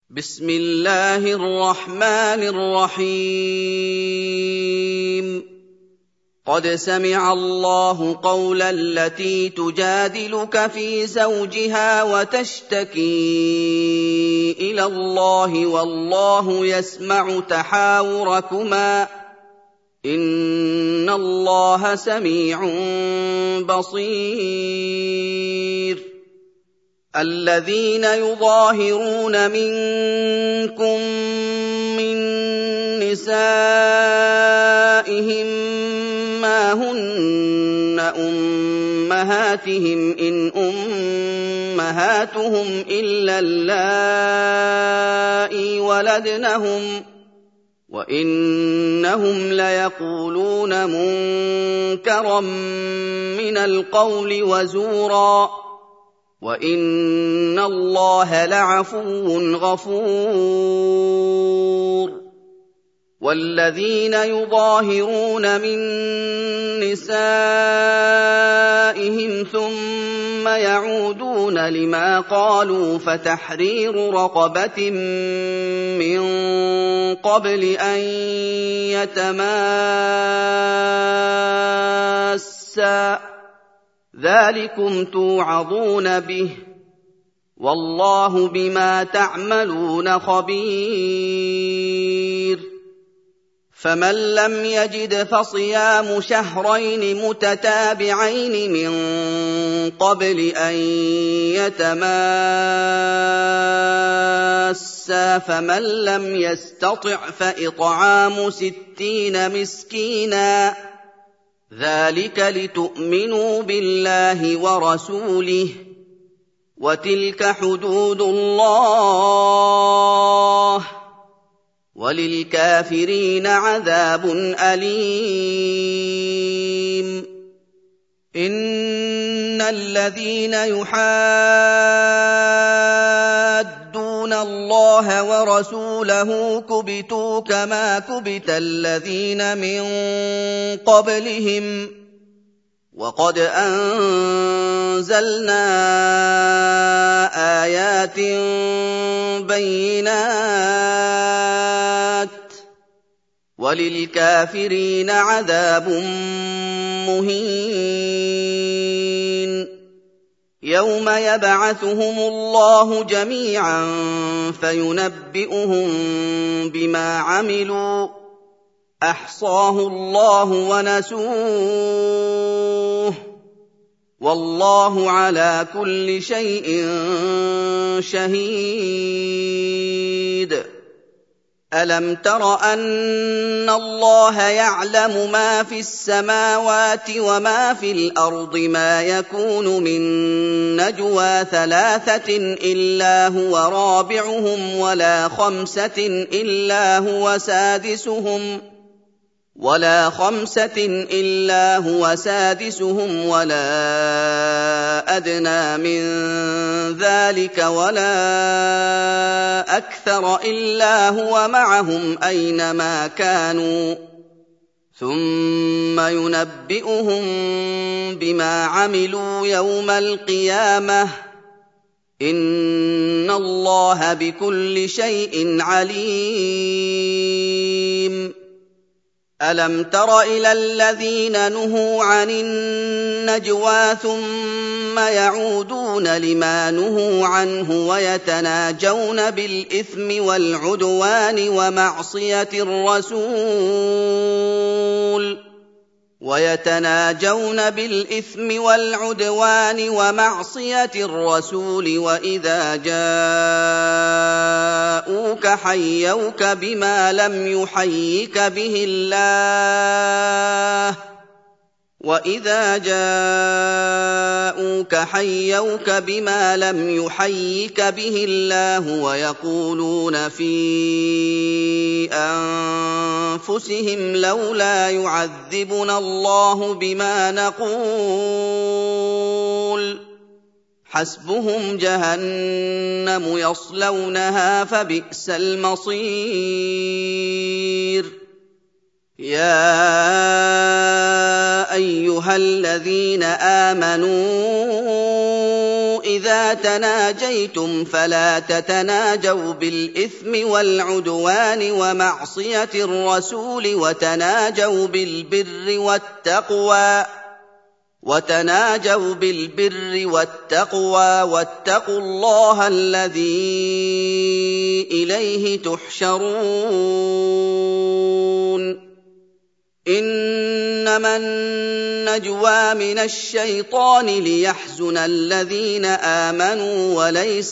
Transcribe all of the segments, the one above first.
بسم الله الرحمن الرحيم قد سمع الله قول التي تجادلك في زوجها وتشتكي إلى الله والله يسمع تحاوركما إن الله سميع بصير الذين يظاهرون منكم من نسائهم ما هن أمهاتهم إن أمهاتهم إلا اللائي ولدنهم وإنهم ليقولون منكرا من القول وزورا وَإِنَّ اللَّهَ لَعَفُوٌّ غَفُورٌ وَالَّذِينَ يُظَاهِرُونَ مِن نِّسَائِهِمْ ثُمَّ يَعُودُونَ لِمَا قَالُوا فَتَحْرِيرُ رَقَبَةٍ مِّن قَبْلِ أَن يَتَمَاسَّا ذَٰلِكُمْ تُوعَظُونَ بِهِ ۚ وَاللَّهُ بِمَا تَعْمَلُونَ خَبِيرٌ فَمَن لَّمْ يَجِدْ فَصِيَامُ شَهْرَيْنِ مُتَتَابِعَيْنِ مِن قَبْلِ أَن يَتَمَاسَّا فَمَن لَّمْ يَسْتَطِعْ فَإِطْعَامُ 60 مِّسْكِينًا ذَٰلِكَ لِتُؤْمِنُوا بِاللَّهِ وَرَسُولِهِ ۚ وَتِلْكَ حُدُودُ اللَّهِ ۗ وَلِلْكَافِرِينَ عَذَابٌ أَلِيمٌ إِنَّ الَّذِينَ يُحَادُّونَ اللَّهَ وَرَسُولَهُ كُبِتُوا كَمَا كُبِتَ الَّذِينَ مِن قَبْلِهِمْ ۚ وَقَدْ أَنزَلْنَا آيَاتٍ بَيِّنَاتٍ ۚ وَلِلْكَافِرِينَ عَذَابٌ مُّهِينٌ يَوْمَ يَبْعَثُهُمُ اللَّهُ جَمِيعًا فَيُنَبِّئُهُم بِمَا عَمِلُوا ۚ أَحْصَاهُ اللَّهُ وَنَسُوهُ ۚ وَاللَّهُ عَلَىٰ كُلِّ شَيْءٍ شَهِيدٌ أَلَمْ تَرَ أَنَّ اللَّهَ يَعْلَمُ مَا فِي السَّمَاوَاتِ وَمَا فِي الْأَرْضِ مَا يَكُونُ مِن نَّجْوَىٰ ثَلَاثَةٍ إِلَّا هُوَ رَابِعُهُمْ وَلَا خَمْسَةٍ إِلَّا هُوَ سَادِسُهُمْ وَلَا أَدْنَىٰ مِن ذَٰلِكَ وَلَا أَكْثَرَ إِلَّا هُوَ مَعَهُمْ أَيْنَمَا كَانُوا ثُمَّ يُنَبِّئُهُم بِمَا عَمِلُوا يَوْمَ الْقِيَامَةِ ۚ إِنَّ اللَّهَ بِكُلِّ شَيْءٍ عَلِيمٌ أَلَمْ تَرَ إِلَى الَّذِينَ نُهُوا عَنِ النَّجْوَىٰ ثُمَّ يَعُودُونَ لِمَا نُهُوا عَنْهُ وَيَتَنَاجَوْنَ بِالْإِثْمِ وَالْعُدْوَانِ وَمَعْصِيَةِ الرَّسُولِ وَإِذَا جَاءُوكَ حَيَّوْكَ بِمَا لَمْ يُحَيِّكَ بِهِ اللَّهُ وَيَقُولُونَ فِي أَنفُسِهِمْ لَوْلَا يُعَذِّبُنَا اللَّهُ بِمَا نَقُولُ حَسْبُهُمْ جَهَنَّمُ يَصْلَوْنَهَا فَبِئْسَ الْمَصِيرُ يَا أَيُّهَا الَّذِينَ آمَنُوا إِذَا تَنَاجَيْتُمْ فَلَا تَتَنَاجَوْا بِالْإِثْمِ وَالْعُدْوَانِ وَمَعْصِيَةِ الرَّسُولِ وَتَنَاجَوْا بِالْبِرِّ وَالتَّقْوَىٰ وَاتَّقُوا اللَّهَ الَّذِي إِلَيْهِ تُحْشَرُونَ إِنَّمَا النَّجْوَىٰ مِنَ الشَّيْطَانِ لِيَحْزُنَ الَّذِينَ آمَنُوا وَلَيْسَ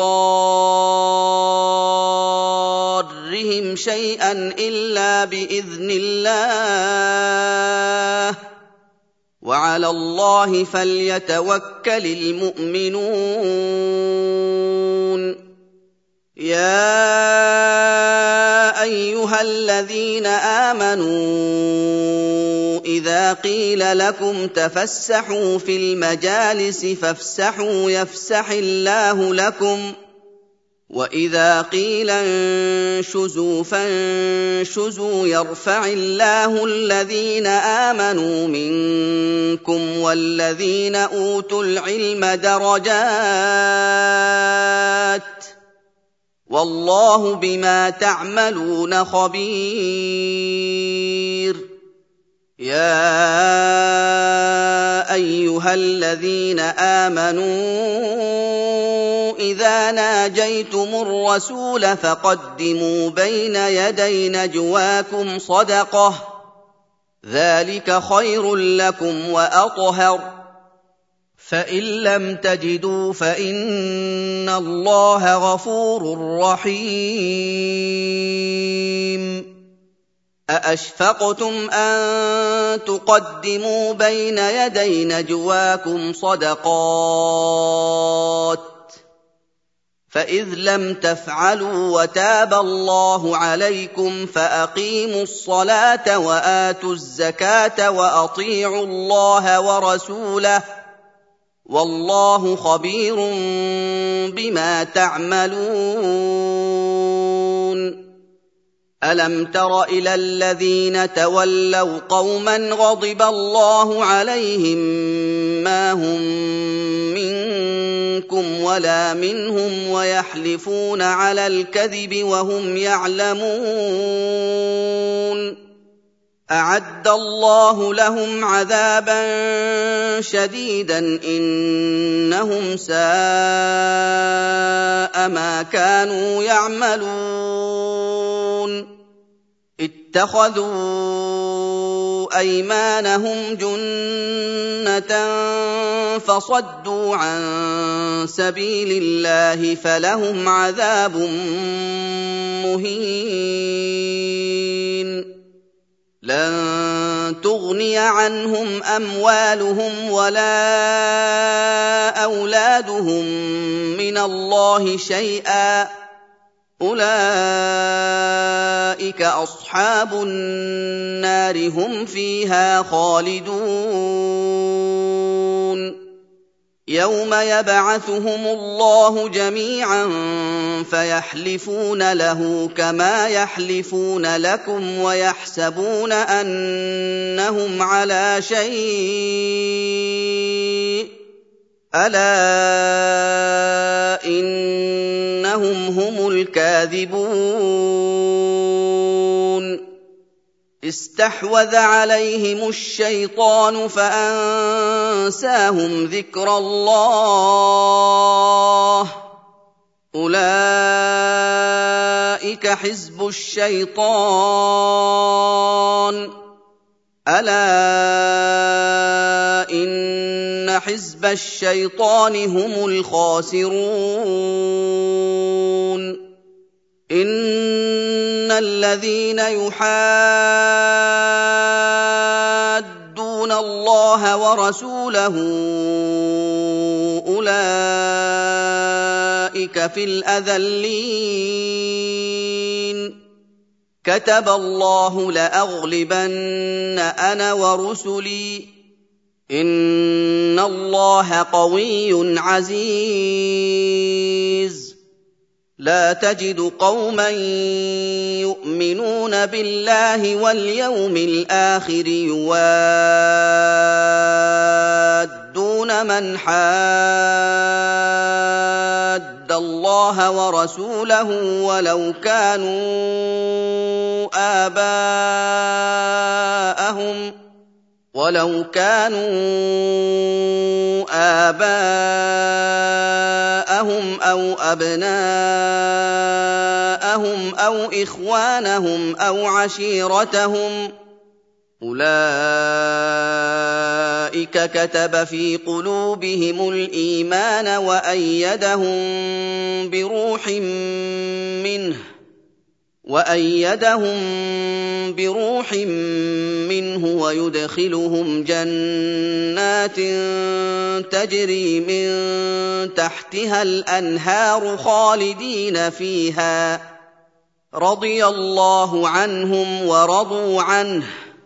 بِضَارِّهِمْ شَيْئًا إِلَّا بِإِذْنِ اللَّهِ ۚ وَعَلَى اللَّهِ فَلْيَتَوَكَّلِ الْمُؤْمِنُونَ يَا أَيُّهَا الَّذِينَ آمَنُوا إِذَا قِيلَ لَكُمْ تَفَسَّحُوا فِي الْمَجَالِسِ فَافْسَحُوا يَفْسَحِ اللَّهُ لَكُمْ ۖ وَإِذَا قِيلَ انشُزُوا فَانشُزُوا يَرْفَعِ اللَّهُ الَّذِينَ آمَنُوا مِنكُمْ وَالَّذِينَ أُوتُوا الْعِلْمَ دَرَجَاتٍ ۚ وَاللَّهُ بِمَا تَعْمَلُونَ خَبِيرٌ يَا أَيُّهَا الَّذِينَ آمَنُوا إِذَا نَاجَيْتُمُ الرَّسُولَ فَقَدِّمُوا بَيْنَ يَدَيْ نَجْوَاكُمْ صَدَقَةً ۚ ذَٰلِكَ خَيْرٌ لَّكُمْ وَأَطْهَرُ ۚ فَإِن لَّمْ تَجِدُوا فَإِنَّ اللَّهَ غَفُورٌ رَّحِيمٌ أَأَشْفَقْتُمْ أَن تُقَدِّمُوا بَيْنَ يَدَيْ نَجْوَاكُمْ صَدَقَاتٍ ۚ فَإِذْ لَمْ تَفْعَلُوا وَتَابَ اللَّهُ عَلَيْكُمْ فَأَقِيمُوا الصَّلَاةَ وَآتُوا الزَّكَاةَ وَأَطِيعُوا اللَّهَ وَرَسُولَهُ ۚ وَاللَّهُ خَبِيرٌ بِمَا تَعْمَلُونَ أَلَمْ تَرَ إِلَى الَّذِينَ تَوَلَّوْا قَوْمًا غَضِبَ اللَّهُ عَلَيْهِم مَّا هُم مِّنكُمْ وَلَا مِنْهُمْ وَيَحْلِفُونَ عَلَى الْكَذِبِ وَهُمْ يَعْلَمُونَ أَعَدَّ اللَّهُ لَهُمْ عَذَابًا شَدِيدًا إِنَّهُمْ سَاءَ مَا كَانُوا يَعْمَلُونَ اتَّخَذُوا أَيْمَانَهُمْ جُنَّةً فَصَدُّوا عَن سَبِيلِ اللَّهِ فَلَهُمْ عَذَابٌ مُّهِينٌ لَّن تُغْنِيَ عَنْهُمْ أَمْوَالُهُمْ وَلَا أَوْلَادُهُم مِّنَ اللَّهِ شَيْئًا ۚ أُولَٰئِكَ أَصْحَابُ النَّارِ ۖ هُمْ فِيهَا خَالِدُونَ يَوْمَ يَبْعَثُهُمُ اللَّهُ جَمِيعًا فَيَحْلِفُونَ لَهُ كَمَا يَحْلِفُونَ لَكُمْ وَيَحْسَبُونَ أَنَّهُمْ عَلَىٰ شَيْءٍ ۚ أَلَا إِنَّهُمْ هُمُ الْكَاذِبُونَ اسْتَحْوَذَ عَلَيْهِمُ الشَّيْطَانُ فَأَنسَاهُمْ ذِكْرَ اللَّهِ ۚ أُولَٰئِكَ حِزْبُ الشَّيْطَانِ ۚ أَلَا إِنَّ حِزْبَ الشَّيْطَانِ هُمُ الْخَاسِرُونَ إِنَّ الَّذِينَ يُحَادُّونَ اللَّهَ وَرَسُولَهُ أُولَٰئِكَ فِي الْأَذَلِّينَ كَتَبَ اللَّهُ لَأَغْلِبَنَّ أَنَا وَرُسُلِي ۚ إِنَّ اللَّهَ قَوِيٌّ عَزِيزٌ لَا تَجِدُ قَوْمًا يُؤْمِنُونَ بِاللَّهِ وَالْيَوْمِ الْآخِرِ يُوَادُّونَ يُوَادُّونَ مَنْ حَادَّ اللَّهَ وَرَسُولَهُ وَلَوْ كَانُوا آبَاءَهُمْ أَوْ أَبْنَاءَهُمْ أَوْ إِخْوَانَهُمْ أَوْ عَشِيرَتَهُمْ ۚ أُولَٰئِكَ كَتَبَ فِي قُلُوبِهِمُ الْإِيمَانَ وَأَيَّدَهُم بِرُوحٍ مِّنْهُ وَيُدْخِلُهُمْ جَنَّاتٍ تَجْرِي مِن تَحْتِهَا الْأَنْهَارُ خَالِدِينَ فِيهَا ۚ رَضِيَ اللَّهُ عَنْهُمْ وَرَضُوا عَنْهُ ۚ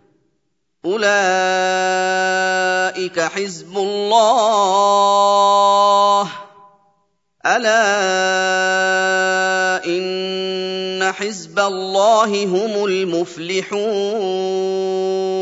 أُولَٰئِكَ حِزْبُ اللَّهِ ۚ أَلَا إِنَّ حِزْبَ اللَّهِ هُمُ الْمُفْلِحُونَ